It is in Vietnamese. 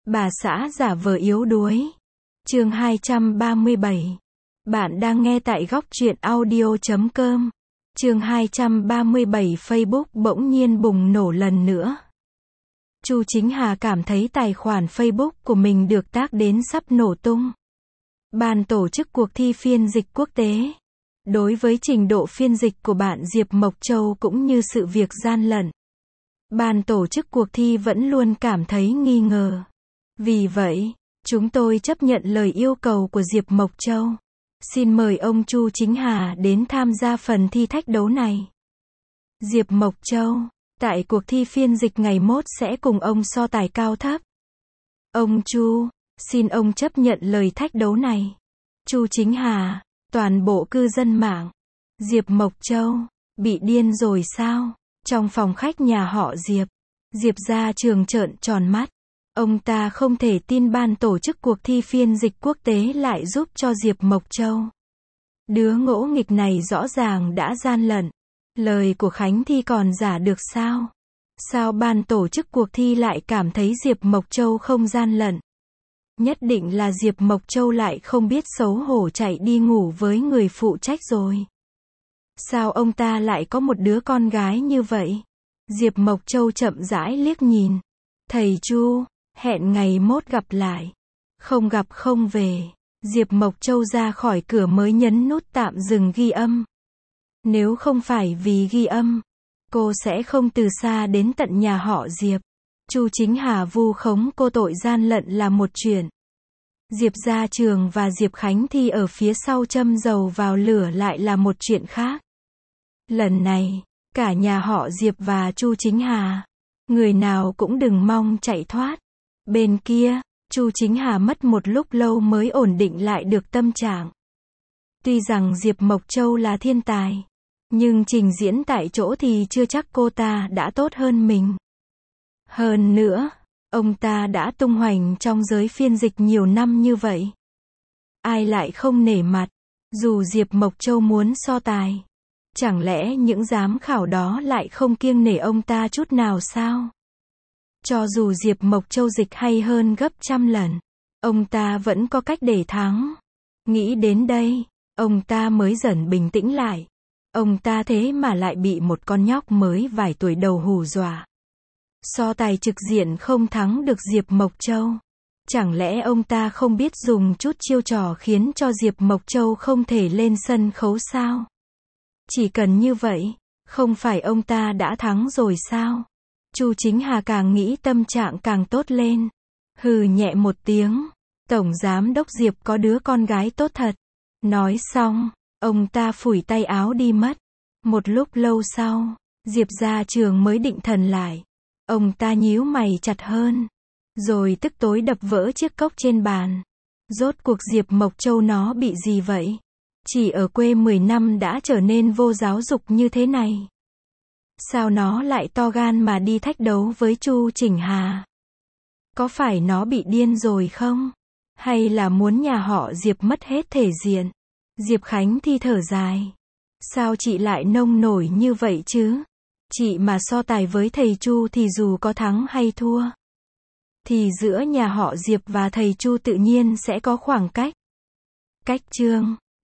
Bà xã giả vờ yếu đuối. Chương 237. Bạn đang nghe tại góc truyện audio.com. Chương 237. Facebook bỗng nhiên bùng nổ lần nữa. Chu Chính Hà cảm thấy tài khoản Facebook của mình được tác đến sắp nổ tung. Ban tổ chức cuộc thi phiên dịch quốc tế. Đối với trình độ phiên dịch của bạn Diệp Mộc Châu cũng như sự việc gian lận, ban tổ chức cuộc thi vẫn luôn cảm thấy nghi ngờ. Vì vậy, chúng tôi chấp nhận lời yêu cầu của Diệp Mộc Châu. Xin mời ông Chu Chính Hà đến tham gia phần thi thách đấu này. Diệp Mộc Châu, tại cuộc thi phiên dịch ngày mốt sẽ cùng ông so tài cao thấp. Ông Chu, xin ông chấp nhận lời thách đấu này. Chu Chính Hà, toàn bộ cư dân mạng. Diệp Mộc Châu, bị điên rồi sao? Trong phòng khách nhà họ Diệp, Diệp Gia Trường trợn tròn mắt. Ông ta không thể tin ban tổ chức cuộc thi phiên dịch quốc tế lại giúp cho Diệp Mộc Châu. Đứa ngỗ nghịch này rõ ràng đã gian lận. Lời của Khánh Thi còn giả được sao? Sao ban tổ chức cuộc thi lại cảm thấy Diệp Mộc Châu không gian lận? Nhất định là Diệp Mộc Châu lại không biết xấu hổ chạy đi ngủ với người phụ trách rồi. Sao ông ta lại có một đứa con gái như vậy? Diệp Mộc Châu chậm rãi liếc nhìn. Thầy Chu, hẹn ngày mốt gặp lại. Không gặp không về. Diệp Mộc Châu ra khỏi cửa mới nhấn nút tạm dừng ghi âm. Nếu không phải vì ghi âm, cô sẽ không từ xa đến tận nhà họ Diệp. Chu Chính Hà vu khống cô tội gian lận là một chuyện. Diệp Gia Trường và Diệp Khánh Thi ở phía sau châm dầu vào lửa lại là một chuyện khác. Lần này, cả nhà họ Diệp và Chu Chính Hà, người nào cũng đừng mong chạy thoát. Bên kia, Chu Chính Hà mất một lúc lâu mới ổn định lại được tâm trạng. Tuy rằng Diệp Mộc Châu là thiên tài, nhưng trình diễn tại chỗ thì chưa chắc cô ta đã tốt hơn mình. Hơn nữa, ông ta đã tung hoành trong giới phiên dịch nhiều năm như vậy. Ai lại không nể mặt, dù Diệp Mộc Châu muốn so tài. Chẳng lẽ những giám khảo đó lại không kiêng nể ông ta chút nào sao? Cho dù Diệp Mộc Châu dịch hay hơn gấp trăm lần, ông ta vẫn có cách để thắng. Nghĩ đến đây, ông ta mới dần bình tĩnh lại. Ông ta thế mà lại bị một con nhóc mới vài tuổi đầu hù dọa. So tài trực diện không thắng được Diệp Mộc Châu. Chẳng lẽ ông ta không biết dùng chút chiêu trò khiến cho Diệp Mộc Châu không thể lên sân khấu sao? Chỉ cần như vậy, không phải ông ta đã thắng rồi sao? Chu Chính Hà càng nghĩ tâm trạng càng tốt lên. Hừ nhẹ một tiếng. Tổng giám đốc Diệp có đứa con gái tốt thật. Nói xong, ông ta phủi tay áo đi mất. Một lúc lâu sau, Diệp Gia Trường mới định thần lại. Ông ta nhíu mày chặt hơn, rồi tức tối đập vỡ chiếc cốc trên bàn. Rốt cuộc Diệp Mộc Châu nó bị gì vậy? Chỉ ở quê 10 năm đã trở nên vô giáo dục như thế này. Sao nó lại to gan mà đi thách đấu với Chu Chính Hà? Có phải nó bị điên rồi không? Hay là muốn nhà họ Diệp mất hết thể diện? Diệp Khánh Thi thở dài. Sao chị lại nông nổi như vậy chứ? Chị mà so tài với thầy Chu thì dù có thắng hay thua, thì giữa nhà họ Diệp và thầy Chu tự nhiên sẽ có khoảng cách. Cách chương